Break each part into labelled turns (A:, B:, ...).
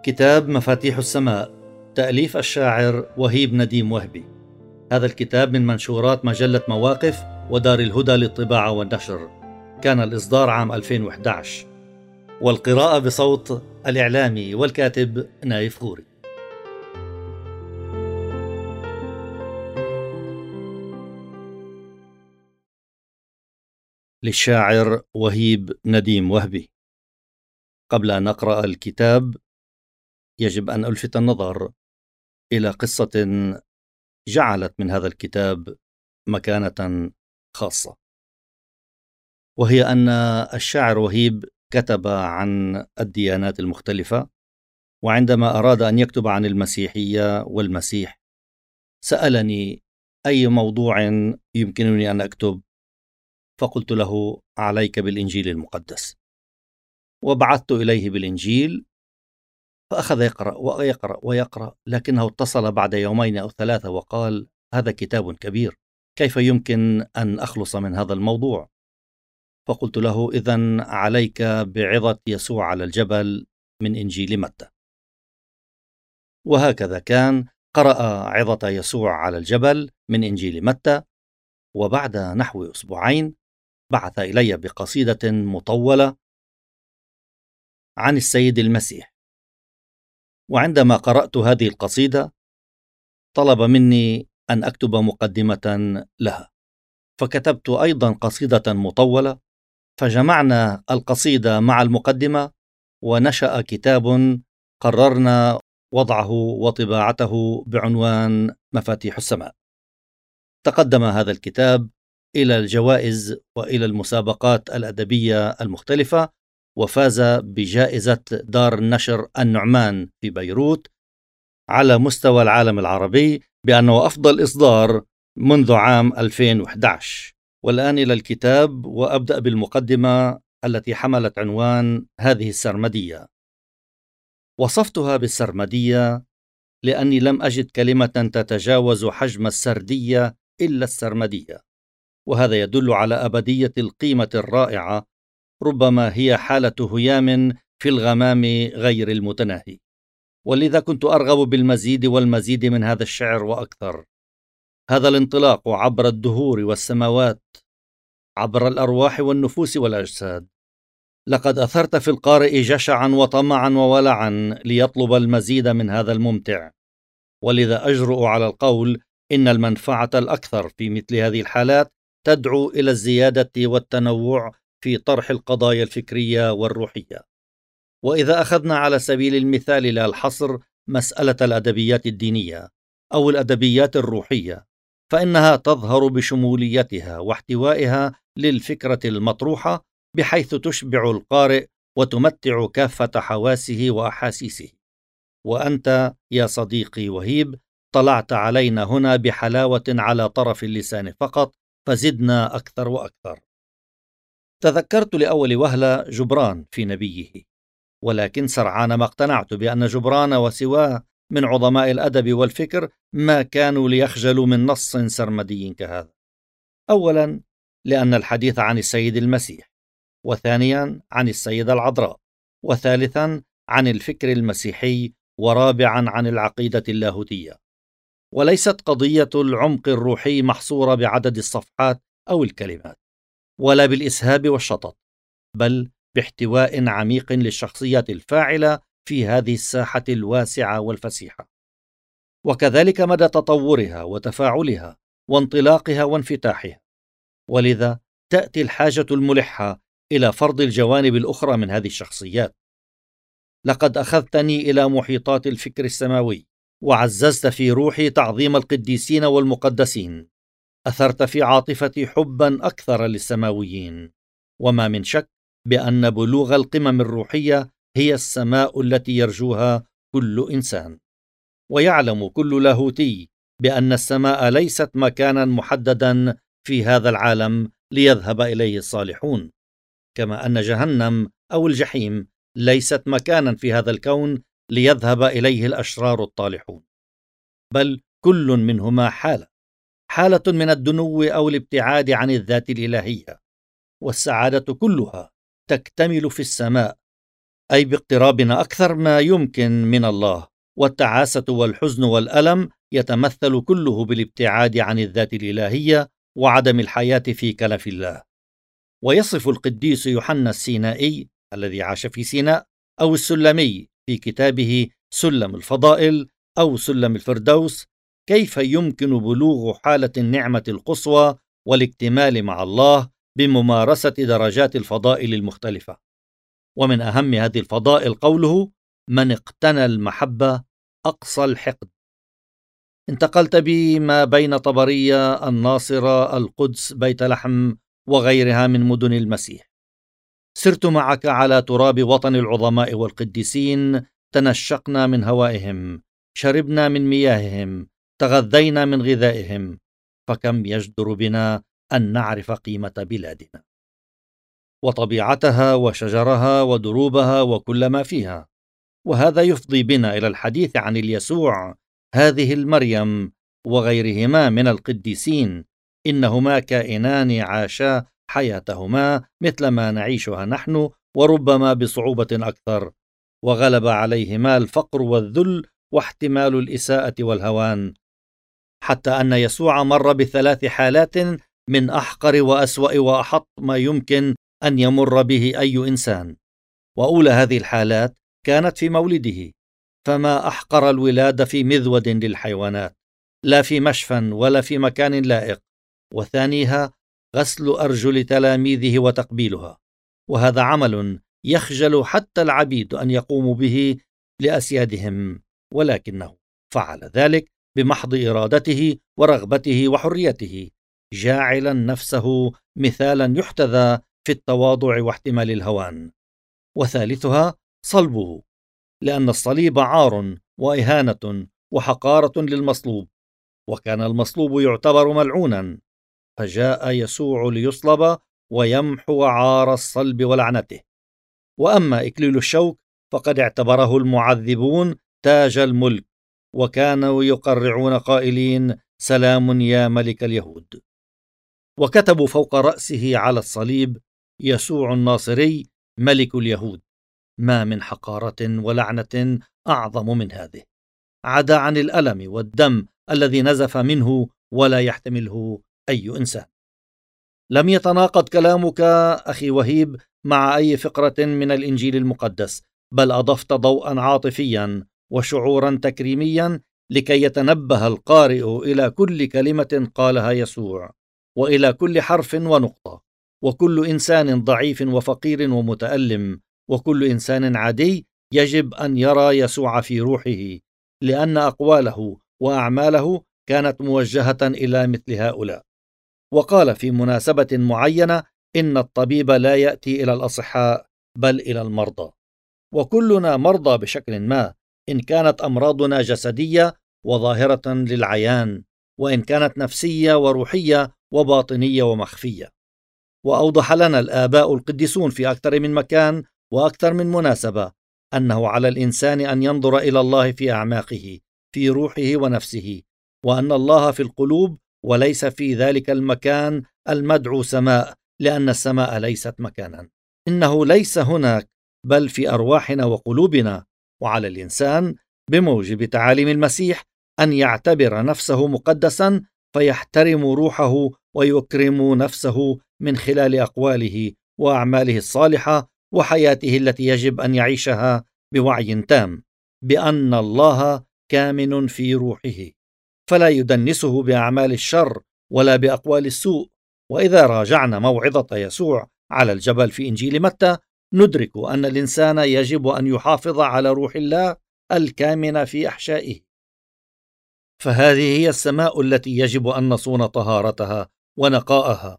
A: كتاب مفاتيح السماء، تأليف الشاعر وهيب نديم وهبي. هذا الكتاب من منشورات مجلة مواقف ودار الهدى للطباعة والنشر. كان الإصدار عام 2011، والقراءة بصوت الإعلامي والكاتب نايف غوري. للشاعر وهيب نديم وهبي. قبل أن أقرأ الكتاب يجب أن ألفت النظر إلى قصة جعلت من هذا الكتاب مكانة خاصة، وهي أن الشاعر وهيب كتب عن الديانات المختلفة، وعندما أراد أن يكتب عن المسيحية والمسيح سألني أي موضوع يمكنني أن أكتب، فقلت له عليك بالإنجيل المقدس، وبعثت إليه بالإنجيل، فأخذ يقرأ ويقرأ ويقرأ، لكنه اتصل بعد 2 أو 3 وقال: هذا كتاب كبير، كيف يمكن أن أخلص من هذا الموضوع؟ فقلت له: إذن عليك بعظة يسوع على الجبل من إنجيل متى. وهكذا كان، قرأ عظة يسوع على الجبل من إنجيل متى، وبعد نحو 2 أسبوع بعث إلي بقصيدة مطولة عن السيد المسيح. وعندما قرأت هذه القصيدة طلب مني أن أكتب مقدمة لها، فكتبت أيضا قصيدة مطولة، فجمعنا القصيدة مع المقدمة ونشأ كتاب قررنا وضعه وطباعته بعنوان مفاتيح السماء. تقدم هذا الكتاب إلى الجوائز وإلى المسابقات الأدبية المختلفة، وفاز بجائزة دار النشر النعمان في بيروت على مستوى العالم العربي بأنه أفضل إصدار منذ عام 2011. والآن إلى الكتاب، وأبدأ بالمقدمة التي حملت عنوان هذه السرمدية. وصفتها بالسرمدية لأني لم أجد كلمة تتجاوز حجم السردية إلا السرمدية، وهذا يدل على أبدية القيمة الرائعة، ربما هي حالة هيام في الغمام غير المتناهي. ولذا كنت أرغب بالمزيد والمزيد من هذا الشعر وأكثر. هذا الانطلاق عبر الدهور والسماوات، عبر الأرواح والنفوس والأجساد. لقد أثرت في القارئ جشعا وطمعا وولعا ليطلب المزيد من هذا الممتع، ولذا أجرؤ على القول إن المنفعة الأكثر في مثل هذه الحالات تدعو إلى الزيادة والتنوع في طرح القضايا الفكرية والروحية. وإذا أخذنا على سبيل المثال لا الحصر مسألة الأدبيات الدينية أو الأدبيات الروحية، فإنها تظهر بشموليتها واحتوائها للفكرة المطروحة، بحيث تشبع القارئ وتمتع كافة حواسه وأحاسيسه. وأنت يا صديقي وهيب طلعت علينا هنا بحلاوة على طرف اللسان فقط، فزدنا أكثر وأكثر. تذكرت لأول وهلة جبران في نبيه، ولكن سرعان ما اقتنعت بأن جبران وسواه من عظماء الأدب والفكر ما كانوا ليخجلوا من نص سرمدي كهذا. أولا لأن الحديث عن السيد المسيح، وثانيا عن السيدة العذراء، وثالثا عن الفكر المسيحي، ورابعا عن العقيدة اللاهوتية. وليست قضية العمق الروحي محصورة بعدد الصفحات أو الكلمات، ولا بالإسهاب والشطط، بل باحتواء عميق للشخصيات الفاعلة في هذه الساحة الواسعة والفسيحة، وكذلك مدى تطورها وتفاعلها وانطلاقها وانفتاحها. ولذا تأتي الحاجة الملحة إلى فرض الجوانب الأخرى من هذه الشخصيات. لقد أخذتني إلى محيطات الفكر السماوي، وعززت في روحي تعظيم القديسين والمقدسين، أثرت في عاطفتي حبا أكثر للسماويين. وما من شك بأن بلوغ القمم الروحية هي السماء التي يرجوها كل إنسان. ويعلم كل لاهوتي بأن السماء ليست مكانا محددا في هذا العالم ليذهب إليه الصالحون، كما أن جهنم أو الجحيم ليست مكانا في هذا الكون ليذهب إليه الأشرار الطالحون، بل كل منهما حالة من الدنو أو الابتعاد عن الذات الإلهية. والسعادة كلها تكتمل في السماء، أي باقترابنا أكثر ما يمكن من الله، والتعاسة والحزن والألم يتمثل كله بالابتعاد عن الذات الإلهية وعدم الحياة في كنف الله. ويصف القديس يوحنا السينائي الذي عاش في سيناء أو السلمي في كتابه سلم الفضائل أو سلم الفردوس كيف يمكن بلوغ حالة النعمة القصوى والاكتمال مع الله بممارسة درجات الفضائل المختلفة. ومن أهم هذه الفضائل قوله: من اقتنى المحبة أقصى الحقد. انتقلت بي ما بين طبرية، الناصرة، القدس، بيت لحم وغيرها من مدن المسيح. سرت معك على تراب وطن العظماء والقديسين، تنشقنا من هوائهم، شربنا من مياههم، تغذينا من غذائهم، فكم يجدر بنا أن نعرف قيمة بلادنا وطبيعتها وشجرها ودروبها وكل ما فيها. وهذا يفضي بنا إلى الحديث عن اليسوع، هذه المريم وغيرهما من القديسين، إنهما كائنان عاشا حياتهما مثل ما نعيشها نحن، وربما بصعوبة أكثر، وغلب عليهما الفقر والذل واحتمال الإساءة والهوان، حتى أن يسوع مر بثلاث حالات من أحقر وأسوأ وأحط ما يمكن أن يمر به أي إنسان. وأولى هذه الحالات كانت في مولده، فما أحقر الولادة في مذود للحيوانات، لا في مشفى ولا في مكان لائق. وثانيها غسل أرجل تلاميذه وتقبيلها، وهذا عمل يخجل حتى العبيد أن يقوموا به لأسيادهم، ولكنه فعل ذلك بمحض إرادته ورغبته وحريته، جاعلا نفسه مثالا يحتذى في التواضع واحتمال الهوان. وثالثها صلبه، لأن الصليب عار وإهانة وحقارة للمصلوب، وكان المصلوب يعتبر ملعونا، فجاء يسوع ليصلب ويمحو عار الصلب ولعنته. وأما إكليل الشوك فقد اعتبره المعذبون تاج الملك، وكانوا يقرعون قائلين: سلام يا ملك اليهود. وكتبوا فوق رأسه على الصليب: يسوع الناصري ملك اليهود. ما من حقارة ولعنة أعظم من هذه، عدا عن الألم والدم الذي نزف منه ولا يحتمله أي إنسان. لم يتناقض كلامك أخي وهيب مع أي فقرة من الإنجيل المقدس، بل أضفت ضوءا عاطفيا وشعورا تكريميا لكي يتنبه القارئ إلى كل كلمة قالها يسوع، وإلى كل حرف ونقطة، وكل إنسان ضعيف وفقير ومتألم، وكل إنسان عادي يجب أن يرى يسوع في روحه، لأن أقواله وأعماله كانت موجهة إلى مثل هؤلاء. وقال في مناسبة معينة: إن الطبيب لا يأتي إلى الأصحاء بل إلى المرضى. وكلنا مرضى بشكل ما، إن كانت أمراضنا جسدية وظاهرة للعيان، وإن كانت نفسية وروحية وباطنية ومخفية. وأوضح لنا الآباء القديسون في أكثر من مكان وأكثر من مناسبة أنه على الإنسان أن ينظر إلى الله في أعماقه، في روحه ونفسه، وأن الله في القلوب وليس في ذلك المكان المدعو سماء، لأن السماء ليست مكانا، إنه ليس هناك بل في أرواحنا وقلوبنا. وعلى الإنسان بموجب تعاليم المسيح أن يعتبر نفسه مقدسا، فيحترم روحه ويكرم نفسه من خلال أقواله وأعماله الصالحة وحياته التي يجب أن يعيشها بوعي تام بأن الله كامن في روحه، فلا يدنسه بأعمال الشر ولا بأقوال السوء. وإذا راجعنا موعظة يسوع على الجبل في إنجيل متى، ندرك أن الإنسان يجب أن يحافظ على روح الله الكامنة في أحشائه، فهذه هي السماء التي يجب أن نصون طهارتها ونقاءها،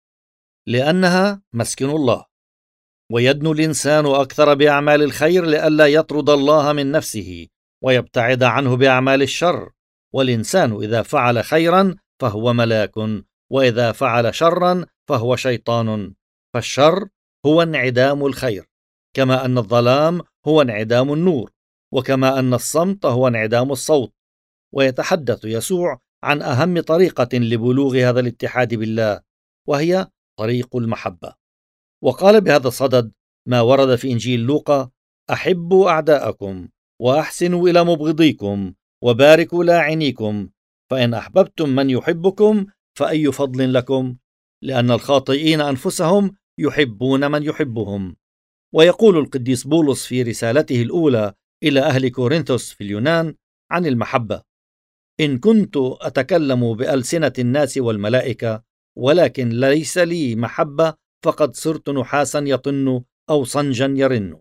A: لأنها مسكن الله. ويدنو الإنسان أكثر بأعمال الخير لئلا يطرد الله من نفسه ويبتعد عنه بأعمال الشر. والإنسان إذا فعل خيرا فهو ملاك، وإذا فعل شرا فهو شيطان. فالشر هو انعدام الخير، كما أن الظلام هو انعدام النور، وكما أن الصمت هو انعدام الصوت. ويتحدث يسوع عن أهم طريقة لبلوغ هذا الاتحاد بالله، وهي طريق المحبة. وقال بهذا الصدد ما ورد في إنجيل لوقا: أحبوا أعداءكم وأحسنوا إلى مبغضيكم وباركوا لاعنيكم، فإن أحببتم من يحبكم فأي فضل لكم، لأن الخاطئين أنفسهم يحبون من يحبهم. ويقول القديس بولس في رسالته الأولى إلى أهل كورنثوس في اليونان عن المحبة: إن كنت أتكلم بألسنة الناس والملائكة ولكن ليس لي محبة فقد صرت نحاسا يطن أو صنجا يرن.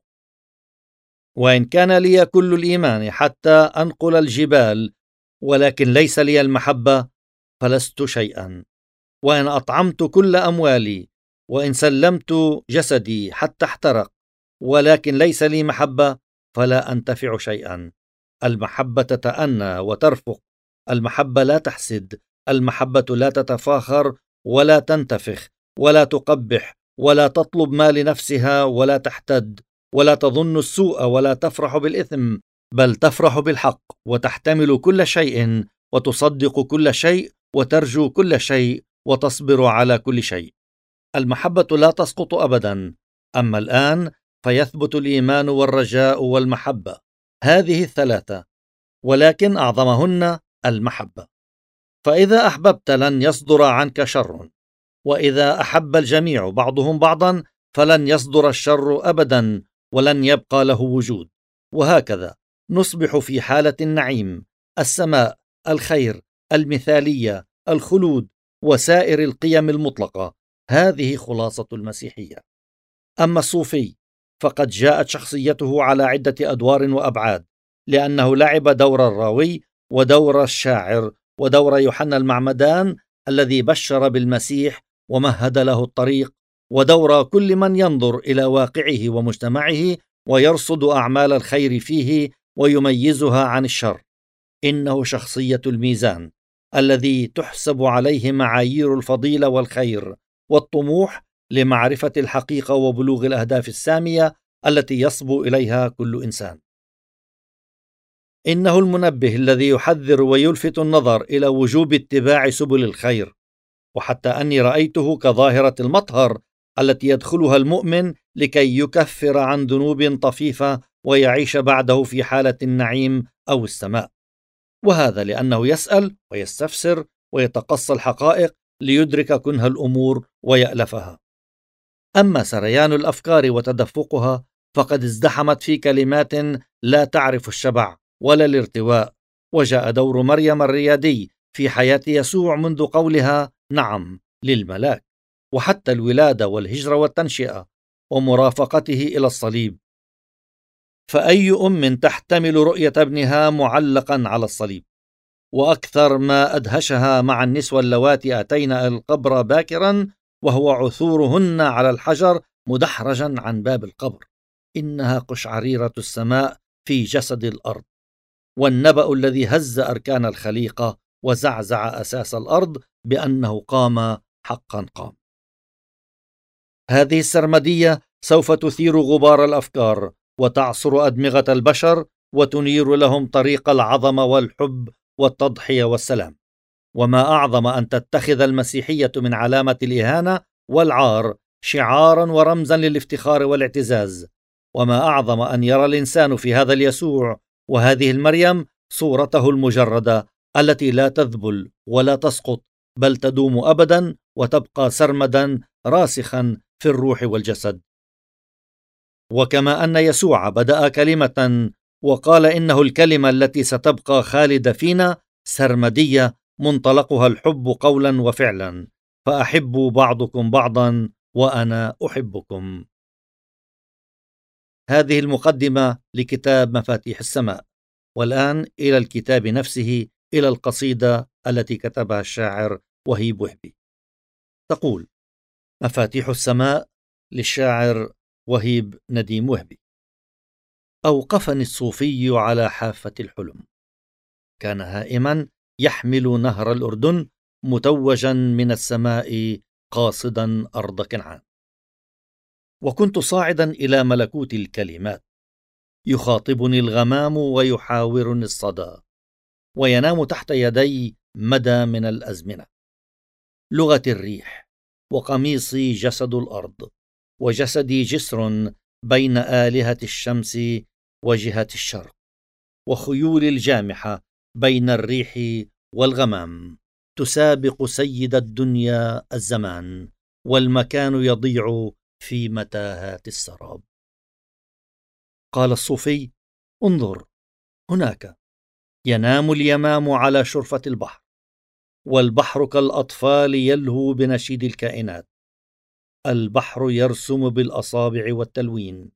A: وإن كان لي كل الإيمان حتى أنقل الجبال ولكن ليس لي المحبة فلست شيئا. وإن أطعمت كل أموالي وإن سلمت جسدي حتى احترق ولكن ليس لي محبة فلا أنتفع شيئا. المحبة تتأنى وترفق، المحبة لا تحسد، المحبة لا تتفاخر ولا تنتفخ ولا تقبح ولا تطلب ما لنفسها ولا تحتد ولا تظن السوء ولا تفرح بالإثم، بل تفرح بالحق وتحتمل كل شيء وتصدق كل شيء وترجو كل شيء وتصبر على كل شيء. المحبة لا تسقط أبدا. أما الآن فيثبت الإيمان والرجاء والمحبة، هذه الثلاثة، ولكن أعظمهن المحبة. فإذا أحببت لن يصدر عنك شر، وإذا أحب الجميع بعضهم بعضا فلن يصدر الشر أبدا ولن يبقى له وجود. وهكذا نصبح في حالة النعيم، السماء، الخير، المثالية، الخلود وسائر القيم المطلقة. هذه خلاصة المسيحية. أما الصوفي فقد جاءت شخصيته على عدة أدوار وأبعاد، لأنه لعب دور الراوي ودور الشاعر ودور يوحنا المعمدان الذي بشر بالمسيح ومهد له الطريق، ودور كل من ينظر إلى واقعه ومجتمعه ويرصد أعمال الخير فيه ويميزها عن الشر. إنه شخصية الميزان الذي تحسب عليه معايير الفضيلة والخير والطموح لمعرفة الحقيقة وبلوغ الأهداف السامية التي يصبو إليها كل إنسان. إنه المنبه الذي يحذر ويلفت النظر إلى وجوب اتباع سبل الخير، وحتى أني رأيته كظاهرة المطهر التي يدخلها المؤمن لكي يكفر عن ذنوب طفيفة ويعيش بعده في حالة النعيم أو السماء. وهذا لأنه يسأل ويستفسر ويتقصى الحقائق ليدرك كنه الأمور ويألفها. أما سريان الأفكار وتدفقها فقد ازدحمت في كلمات لا تعرف الشبع ولا الارتواء. وجاء دور مريم الريادي في حياة يسوع منذ قولها نعم للملاك، وحتى الولادة والهجرة والتنشئة ومرافقته إلى الصليب. فأي أم تحتمل رؤية ابنها معلقا على الصليب؟ وأكثر ما أدهشها مع النسوة اللواتي أتين القبر باكرا وهو عثورهن على الحجر مدحرجا عن باب القبر. إنها قشعريرة السماء في جسد الأرض، والنبأ الذي هز أركان الخليقة وزعزع أساس الأرض بأنه قام حقا قام. هذه السرمدية سوف تثير غبار الأفكار وتعصر أدمغة البشر وتنير لهم طريق العظمة والحب والتضحية والسلام. وما أعظم أن تتخذ المسيحية من علامة الإهانة والعار شعارا ورمزا للافتخار والاعتزاز. وما أعظم أن يرى الإنسان في هذا اليسوع وهذه المريم صورته المجردة التي لا تذبل ولا تسقط، بل تدوم أبدا وتبقى سرمدا راسخا في الروح والجسد. وكما أن يسوع بدأ كلمة وقال إنه الكلمة التي ستبقى خالدة فينا سرمدية منطلقها الحب قولا وفعلا، فأحبوا بعضكم بعضا وأنا أحبكم. هذه المقدمة لكتاب مفاتيح السماء. والآن إلى الكتاب نفسه، إلى القصيدة التي كتبها الشاعر وهيب وهبي. تقول: مفاتيح السماء للشاعر وهيب نديم وهبي. أوقفني الصوفي على حافة الحلم، كان هائما يحمل نهر الأردن متوجا من السماء قاصدا أرض كنعان، وكنت صاعدا إلى ملكوت الكلمات، يخاطبني الغمام ويحاورني الصدى، وينام تحت يدي مدى من الأزمنة. لغة الريح، وقميصي جسد الأرض، وجسدي جسر بين آلهة الشمس وجهة الشرق، وخيول الجامحة بين الريح والغمام، تسابق سيد الدنيا الزمان، والمكان يضيع في متاهات السراب. قال الصوفي: انظر هناك، ينام اليمام على شرفة البحر، والبحر كالأطفال يلهو بنشيد الكائنات. البحر يرسم بالأصابع والتلوين.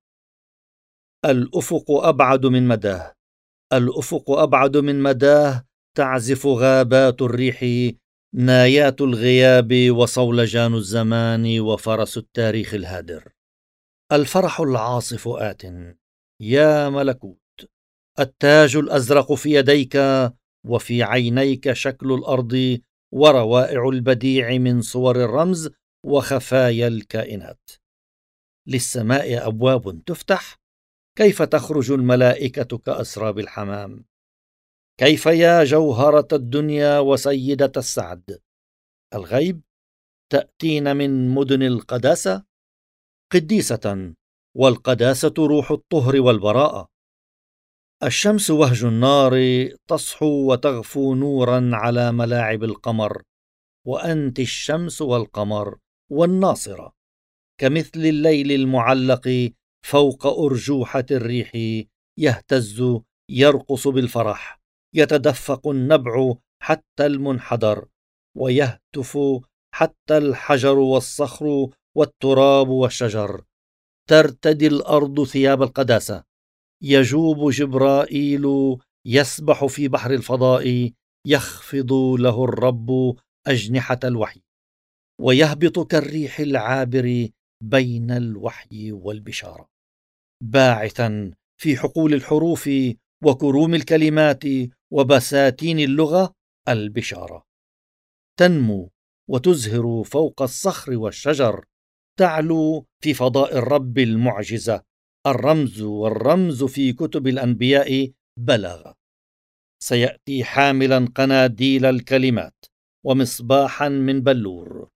A: الأفق أبعد من مداه، الأفق أبعد من مداه، تعزف غابات الريح، نايات الغياب، وصولجان الزمان، وفرس التاريخ الهادر. الفرح العاصف آت، يا ملكوت. التاج الأزرق في يديك، وفي عينيك شكل الأرض وروائع البديع من صور الرمز وخفايا الكائنات. للسماء أبواب تفتح، كيف تخرج الملائكة كأسراب الحمام؟ كيف يا جوهرة الدنيا وسيدة السعد؟ الغيب تأتين من مدن القداسة، قديسة، والقداسة روح الطهر والبراءة. الشمس وهج النار، تصحو وتغفو نورا على ملاعب القمر، وأنت الشمس والقمر والناصرة، كمثل الليل المعلق فوق أرجوحة الريح، يهتز يرقص بالفرح، يتدفق النبع حتى المنحدر، ويهتف حتى الحجر والصخر والتراب والشجر. ترتدي الأرض ثياب القداسة، يجوب جبرائيل يسبح في بحر الفضاء، يخفض له الرب أجنحة الوحي، ويهبط كالريح العابر بين الوحي والبشارة، باعثا في حقول الحروف وكروم الكلمات وبساتين اللغة البشارة. تنمو وتزهر فوق الصخر والشجر، تعلو في فضاء الرب المعجزة. الرمز والرمز في كتب الأنبياء بلغ. سيأتي حاملا قناديل الكلمات ومصباحا من بلور.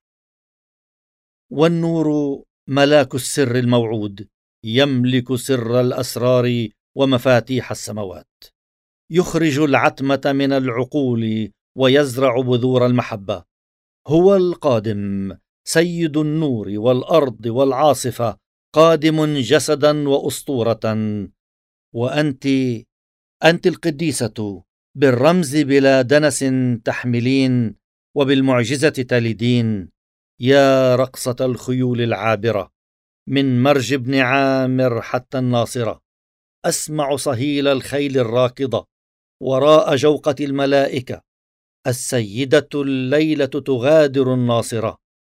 A: والنور ملاك السر الموعود، يملك سر الأسرار ومفاتيح السماوات، يخرج العتمة من العقول ويزرع بذور المحبة. هو القادم، سيد النور والأرض والعاصفة، قادم جسدا وأسطورة. وأنت القديسة، بالرمز بلا دنس تحملين، وبالمعجزة تلدين. يا رقصة الخيول العابرة، من مرج بن عامر حتى الناصرة، أسمع صهيل الخيل الراكضة وراء جوقة الملائكة. السيدة الليلة تغادر الناصرة،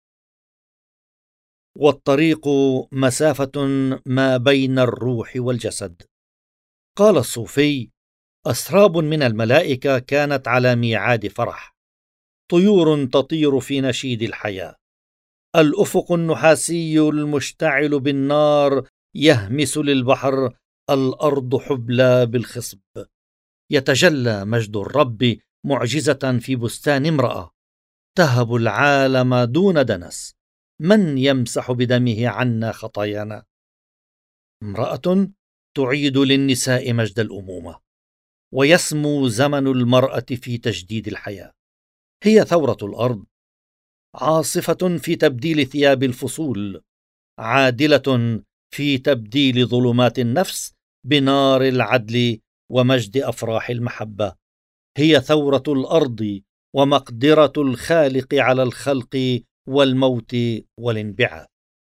A: والطريق مسافة ما بين الروح والجسد. قال الصوفي: أسراب من الملائكة كانت على ميعاد فرح، طيور تطير في نشيد الحياة. الأفق النحاسي المشتعل بالنار يهمس للبحر، الأرض حبلى بالخصب. يتجلى مجد الرب معجزة في بستان امرأة، تهب العالم دون دنس. من يمسح بدمه عنا خطايانا؟ امرأة تعيد للنساء مجد الأمومة، ويسمو زمن المرأة في تجديد الحياة. هي ثورة الأرض، عاصفة في تبديل ثياب الفصول، عادلة في تبديل ظلمات النفس بنار العدل ومجد أفراح المحبة. هي ثورة الأرض ومقدرة الخالق على الخلق والموت والانبعاث.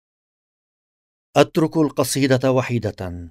A: أترك القصيدة وحيدة،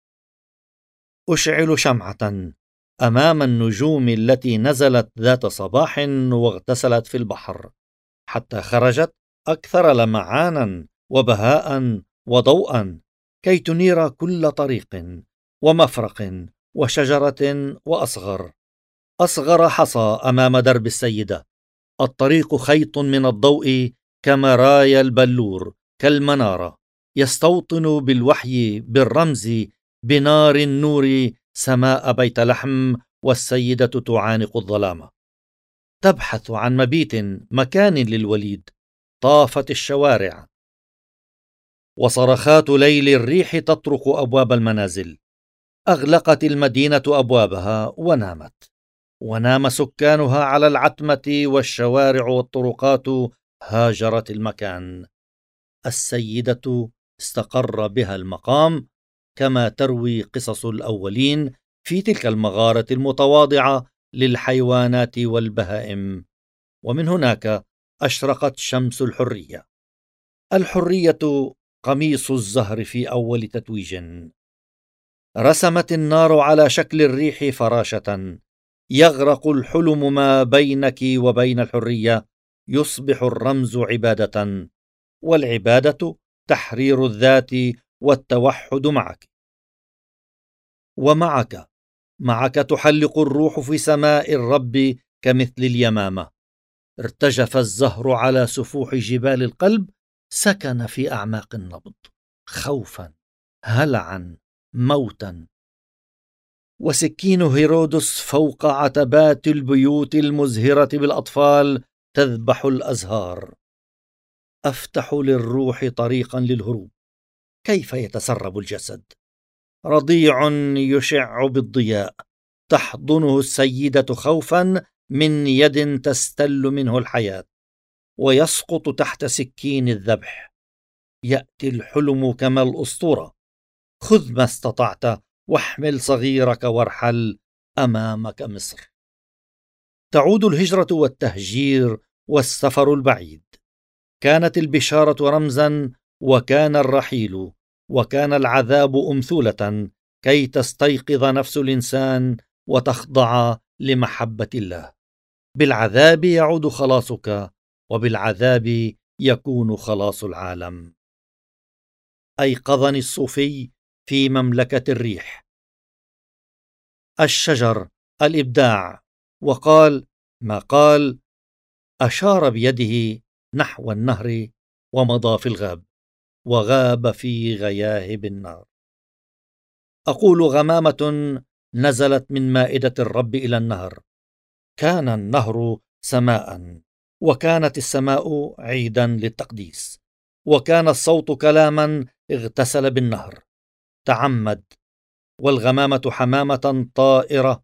A: أشعل شمعة أمام النجوم التي نزلت ذات صباح واغتسلت في البحر، حتى خرجت أكثر لمعانا وبهاء وضوءا، كي تنير كل طريق ومفرق وشجرة وأصغر. أصغر حصى أمام درب السيدة. الطريق خيط من الضوء كمرايا البلور، كالمنارة، يستوطن بالوحي بالرمز بنار النور سماء بيت لحم، والسيدة تعانق الظلام. تبحث عن مبيت، مكان للوليد. طافت الشوارع وصرخات ليل الريح تطرق أبواب المنازل. أغلقت المدينة أبوابها ونامت، ونام سكانها على العتمة، والشوارع والطرقات هاجرت المكان. السيدة استقر بها المقام، كما تروي قصص الأولين في تلك المغارة المتواضعة للحيوانات والبهائم. ومن هناك أشرقت شمس الحرية. الحرية قميص الزهر في أول تتويج. رسمت النار على شكل الريح فراشة. يغرق الحلم ما بينك وبين الحرية، يصبح الرمز عبادة، والعبادة تحرير الذات والتوحد معك. ومعك تحلق الروح في سماء الرب كمثل اليمامة. ارتجف الزهر على سفوح جبال القلب، سكن في أعماق النبض، خوفا، هلعا، موتا. وسكين هيرودس فوق عتبات البيوت المزهرة بالأطفال تذبح الأزهار. أفتح للروح طريقا للهروب. كيف يتسرب الجسد؟ رضيع يشع بالضياء، تحضنه السيدة خوفا من يد تستل منه الحياة، ويسقط تحت سكين الذبح. يأتي الحلم كما الأسطورة. خذ ما استطعت واحمل صغيرك وارحل، أمامك مصر. تعود الهجرة والتهجير والسفر البعيد. كانت البشارة رمزا، وكان الرحيل، وكان العذاب أمثولة، كي تستيقظ نفس الإنسان وتخضع لمحبة الله. بالعذاب يعود خلاصك، وبالعذاب يكون خلاص العالم. أيقظني الصوفي في مملكة الريح، الشجر، الإبداع، وقال ما قال. أشار بيده نحو النهر ومضى في الغاب، وغاب في غياهب النار. أقول غمامة نزلت من مائدة الرب إلى النهر. كان النهر سماء، وكانت السماء عيدا للتقديس، وكان الصوت كلاما اغتسل بالنهر. تعمد. والغمامة حمامة طائرة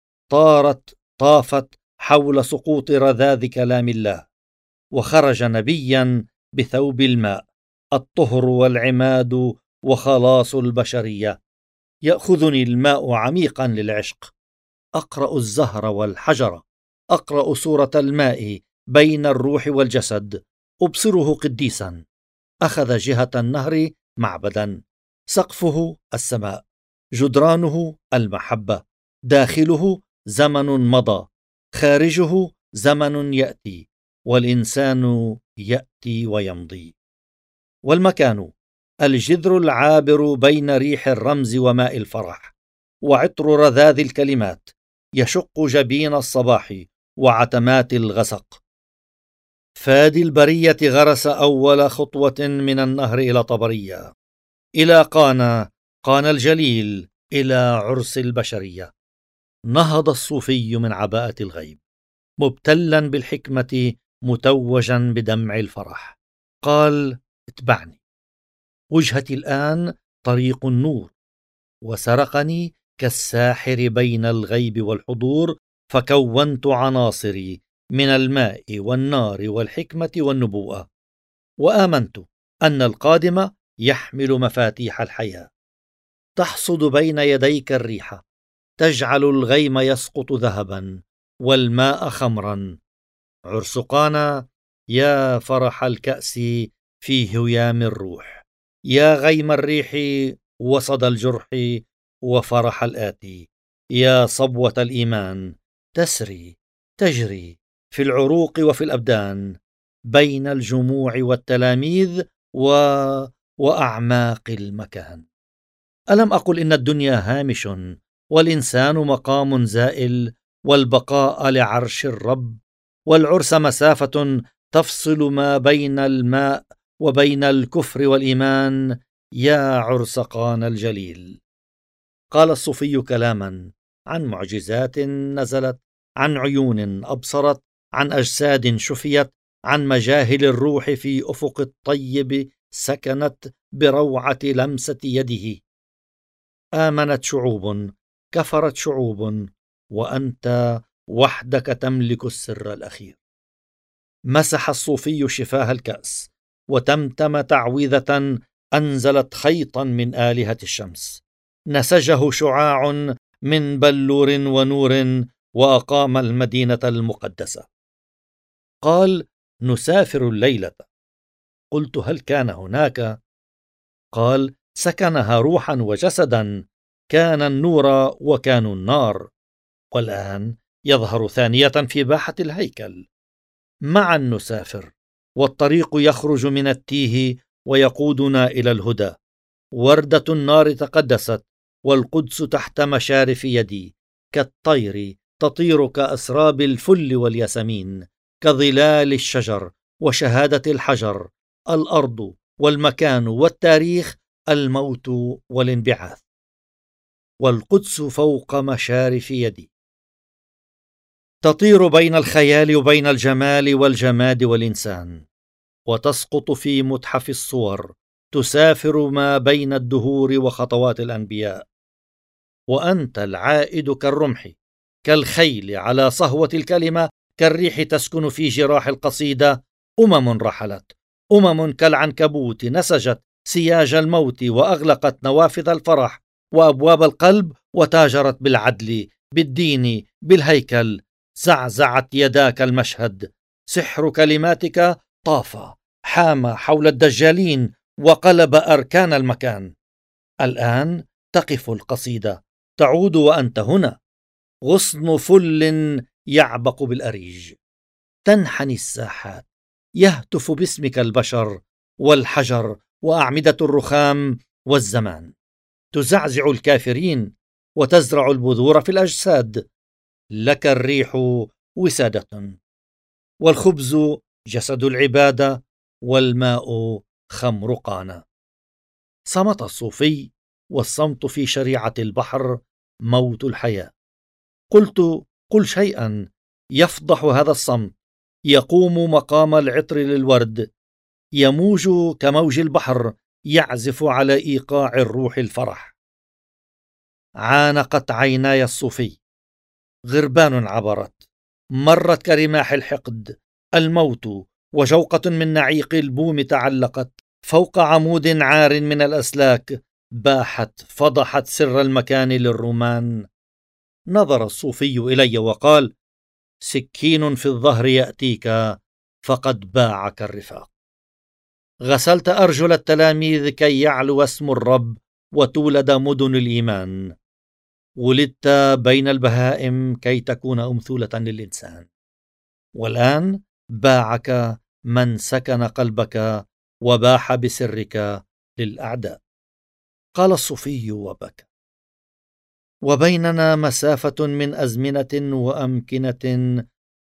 A: طافت حول سقوط رذاذ كلام الله. وخرج نبيا بثوب الماء، الطهر والعماد وخلاص البشرية. يأخذني الماء عميقا للعشق. أقرأ الزهر والحجر، أقرأ سورة الماء بين الروح والجسد. أبصره قديسا. أخذ جهة النهر معبدا، سقفه السماء، جدرانه المحبة، داخله زمن مضى، خارجه زمن يأتي، والإنسان يأتي ويمضي. والمكان الجذر العابر بين ريح الرمز وماء الفرح، وعطر رذاذ الكلمات يشق جبين الصباح وعتمات الغسق. فادي البرية غرس أول خطوة من النهر إلى طبرية، إلى قانا الجليل، إلى عرس البشرية. نهض الصوفي من عباءة الغيب، مبتلا بالحكمة، متوجا بدمع الفرح. قال: اتبعني. وجهتي الآن طريق النور، وسرقني كالساحر بين الغيب والحضور، فكونت عناصري من الماء والنار والحكمة والنبوءة، وآمنت أن القادم يحمل مفاتيح الحياة. تحصد بين يديك الريح، تجعل الغيم يسقط ذهبا والماء خمرا. عرس قانا، يا فرح الكأس في هيام الروح، يا غيم الريح وصدى الجرح وفرح الآتي، يا صبوة الإيمان تسري تجري في العروق وفي الأبدان، بين الجموع والتلاميذ وأعماق المكان. ألم أقل إن الدنيا هامش، والإنسان مقام زائل، والبقاء لعرش الرب، والعرس مسافة تفصل ما بين الماء وبين الكفر والإيمان، يا عرس قانا الجليل. قال الصوفي كلاما عن معجزات نزلت، عن عيون أبصرت، عن أجساد شفيت، عن مجاهل الروح في أفق الطيب سكنت بروعة لمسة يده. آمنت شعوب، كفرت شعوب، وأنت وحدك تملك السر الأخير. مسح الصوفي شفاه الكأس وتمتم تعويذة أنزلت خيطا من آلهة الشمس، نسجه شعاع من بلور ونور، وأقام المدينة المقدسة. قال: نسافر الليلة. قلت: هل كان هناك؟ قال: سكنها روحا وجسدا، كان النور وكانوا النار، والآن يظهر ثانية في باحة الهيكل. معا نسافر، والطريق يخرج من التيه ويقودنا إلى الهدى. وردة النار تقدست، والقدس تحت مشارف يدي، كالطير تطير كأسراب الفل والياسمين، كظلال الشجر وشهادة الحجر، الأرض والمكان والتاريخ، الموت والانبعاث، والقدس فوق مشارف يدي. تطير بين الخيال وبين الجمال والجماد والإنسان، وتسقط في متحف الصور، تسافر ما بين الدهور وخطوات الأنبياء. وأنت العائد كالرمح، كالخيل على صهوة الكلمة، كالريح تسكن في جراح القصيدة. رحلت، كالعنكبوت نسجت سياج الموت، وأغلقت نوافذ الفرح وأبواب القلب، وتاجرت بالعدل، بالدين، بالهيكل. زعزعت يداك المشهد، سحر كلماتك طاف، حام حول الدجالين، وقلب أركان المكان. الآن تقف القصيدة، تعود وأنت هنا، غصن فل يعبق بالأريج. تنحني الساحات، يهتف باسمك البشر والحجر وأعمدة الرخام والزمان. تزعزع الكافرين وتزرع البذور في الأجساد. لك الريح وسادة، والخبز جسد العبادة، والماء خمر قانا. صمت الصوفي، والصمت في شريعة البحر موت الحياة. قلت: قل شيئا يفضح هذا الصمت، يقوم مقام العطر للورد، يموج كموج البحر، يعزف على إيقاع الروح الفرح. عانقت عيناي الصوفي، غربان عبرت، مرت كرماح الحقد. الموت وجوقة من نعيق البوم تعلقت فوق عمود عار من الأسلاك، باحت فضحت سر المكان للرومان. نظر الصوفي إلي وقال: سكين في الظهر يأتيك، فقد باعك الرفاق. غسلت أرجل التلاميذ كي يعلو اسم الرب وتولد مدن الإيمان. ولدت بين البهائم كي تكون أمثولة للإنسان، والآن باعك من سكن قلبك وباح بسرك للأعداء. قال الصوفي وبكى. وبيننا مسافة من أزمنة وأمكنة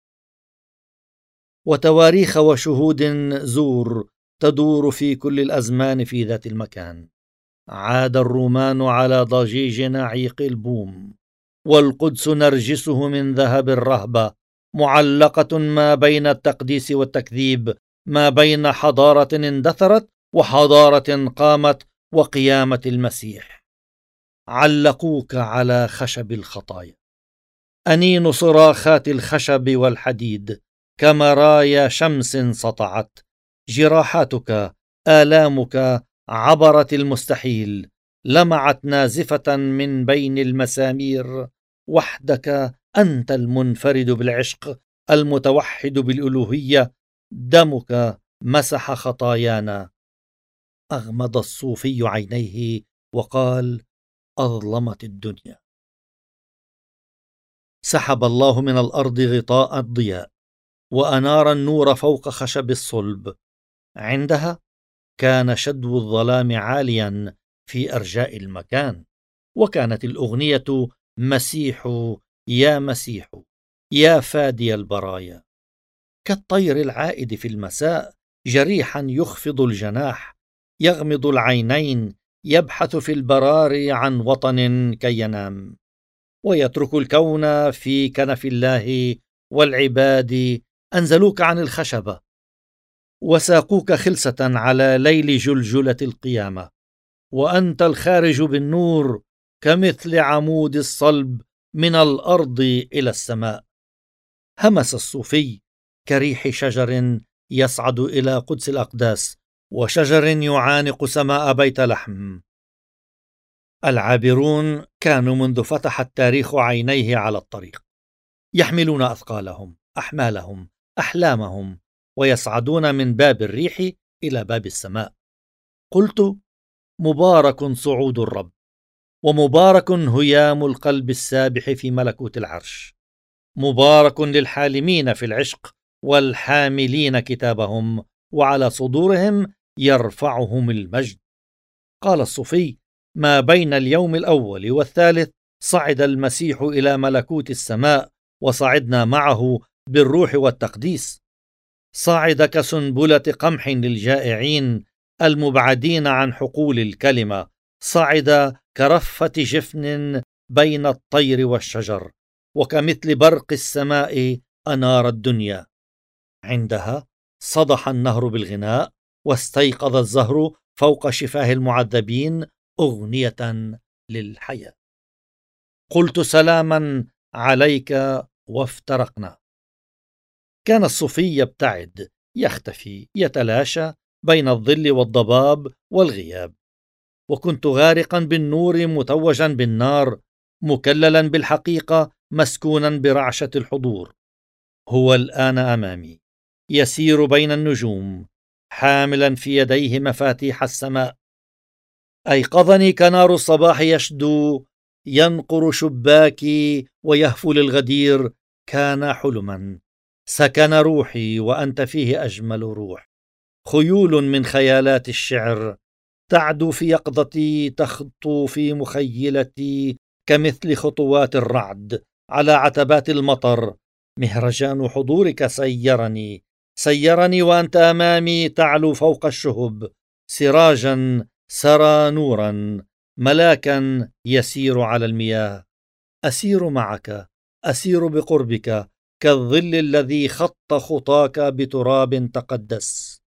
A: وتواريخ وشهود زور تدور في كل الأزمان في ذات المكان. عاد الرومان على ضجيج نعيق البوم، والقدس نرجسه من ذهب الرهبة، معلقة ما بين التقديس والتكذيب، ما بين حضارة اندثرت وحضارة قامت، وقيامة المسيح. علقوك على خشب الخطايا، أنين صراخات الخشب والحديد، كمرايا شمس سطعت. جراحاتك، آلامك عبرت المستحيل، لمعت نازفة من بين المسامير. وحدك أنت المنفرد بالعشق، المتوحد بالألوهية. دمك مسح خطايانا. أغمض الصوفي عينيه وقال: أظلمت الدنيا. سحب الله من الأرض غطاء الضياء، وأنار النور فوق خشب الصلب. عندها كان شدو الظلام عاليا في أرجاء المكان، وكانت الأغنية: مسيح يا مسيح يا فادي البرايا. كالطير العائد في المساء، جريحا يخفض الجناح، يغمض العينين، يبحث في البراري عن وطن كي ينام، ويترك الكون في كنف الله والعباد. أنزلوك عن الخشبة، وساقوك خلسة على ليل جلجلة القيامة، وأنت الخارج بالنور كمثل عمود الصلب من الأرض إلى السماء. همس الصوفي كريح شجر يصعد إلى قدس الأقداس، وشجر يعانق سماء بيت لحم. العابرون كانوا منذ فتح التاريخ عينيه على الطريق، يحملون أثقالهم، أحمالهم، أحلامهم، ويصعدون من باب الريح إلى باب السماء. قلت: مبارك صعود الرب، ومبارك هيام القلب السابح في ملكوت العرش. مبارك للحالمين في العشق والحاملين كتابهم، وعلى صدورهم يرفعهم المجد. قال الصوفي: ما بين اليوم الأول والثالث صعد المسيح إلى ملكوت السماء، وصعدنا معه بالروح والتقديس. صعد كسنبلة قمح للجائعين المبعدين عن حقول الكلمة، صعد كرفة جفن بين الطير والشجر، وكمثل برق السماء أنار الدنيا. عندها صدح النهر بالغناء، واستيقظ الزهر فوق شفاه المعذبين أغنية للحياة. قلت: سلاما عليك، وافترقنا. كان الصوفي يبتعد، يختفي، يتلاشى بين الظل والضباب والغياب، وكنت غارقا بالنور متوجا بالنار، مكللا بالحقيقة، مسكونا برعشة الحضور. هو الآن أمامي، يسير بين النجوم، حاملا في يديه مفاتيح السماء. أيقظني كنار الصباح يشدو، ينقر شباكي ويهفو للغدير. كان حلما، سكن روحي وأنت فيه أجمل روح. خيول من خيالات الشعر تعدو في يقظتي، تخطو في مخيلتي كمثل خطوات الرعد على عتبات المطر. مهرجان حضورك سيرني وأنت أمامي، تعلو فوق الشهب، سراجا سرى نورا، ملاكا يسير على المياه. أسير معك، أسير بقربك، كالظل الذي خط خطاك بتراب تقدس.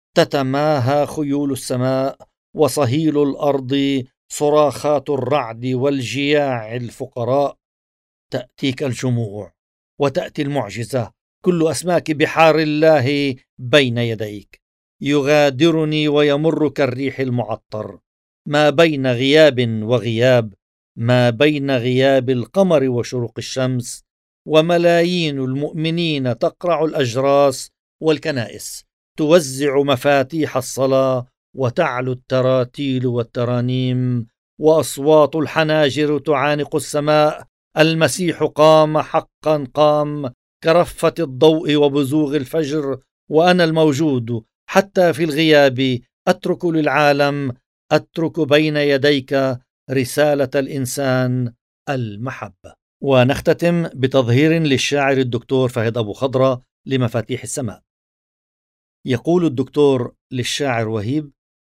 A: تتماهى خيول السماء وصهيل الأرض، صراخات الرعد والجياع الفقراء. تأتيك الجموع وتأتي المعجزة، كل أسماك بحار الله بين يديك. يغادرني ويمر كالريح المعطر، ما بين غياب وغياب، ما بين غياب القمر وشروق الشمس. وملايين المؤمنين تقرع الأجراس والكنائس، توزع مفاتيح الصلاة، وتعلو التراتيل والترانيم، وأصوات الحناجر تعانق السماء. المسيح قام، حقا قام، كرفة الضوء وبزوغ الفجر. وأنا الموجود حتى في الغياب، أترك للعالم، أترك بين يديك رسالة الإنسان، المحبة. ونختتم بتظهير للشاعر الدكتور فهد أبو خضرة لمفاتيح السماء. يقول الدكتور للشاعر وهيب: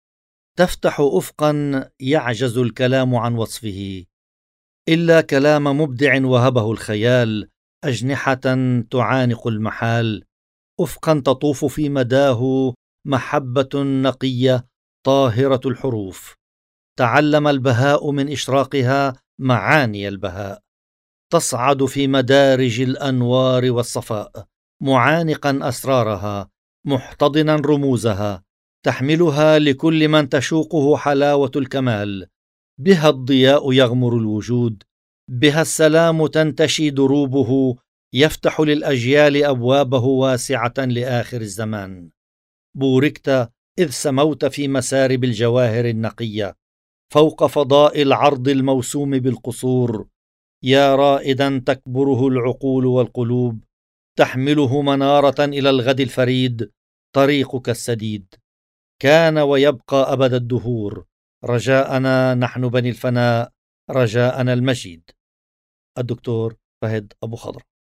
A: تفتح أفقا يعجز الكلام عن وصفه، إلا كلام مبدع وهبه الخيال، أجنحة تعانق المحال. أفقا تطوف في مداه محبة نقية طاهرة الحروف، تعلم البهاء من إشراقها معاني البهاء. تصعد في مدارج الأنوار والصفاء، معانقا أسرارها، محتضنا رموزها، تحملها لكل من تشوقه حلاوة الكمال. بها الضياء يغمر الوجود، بها السلام تنتشي دروبه، يفتح للأجيال أبوابه واسعة لآخر الزمان. بوركت إذ سموت في مسارب الجواهر النقية، فوق فضاء العرض الموسوم بالقصور. يا رائدا تكبره العقول والقلوب، تحمله منارة إلى الغد الفريد. طريقك السديد كان ويبقى أبد الدهور. رجاءنا نحن بني الفناء، رجاءنا المجيد. الدكتور فهد أبو خضر.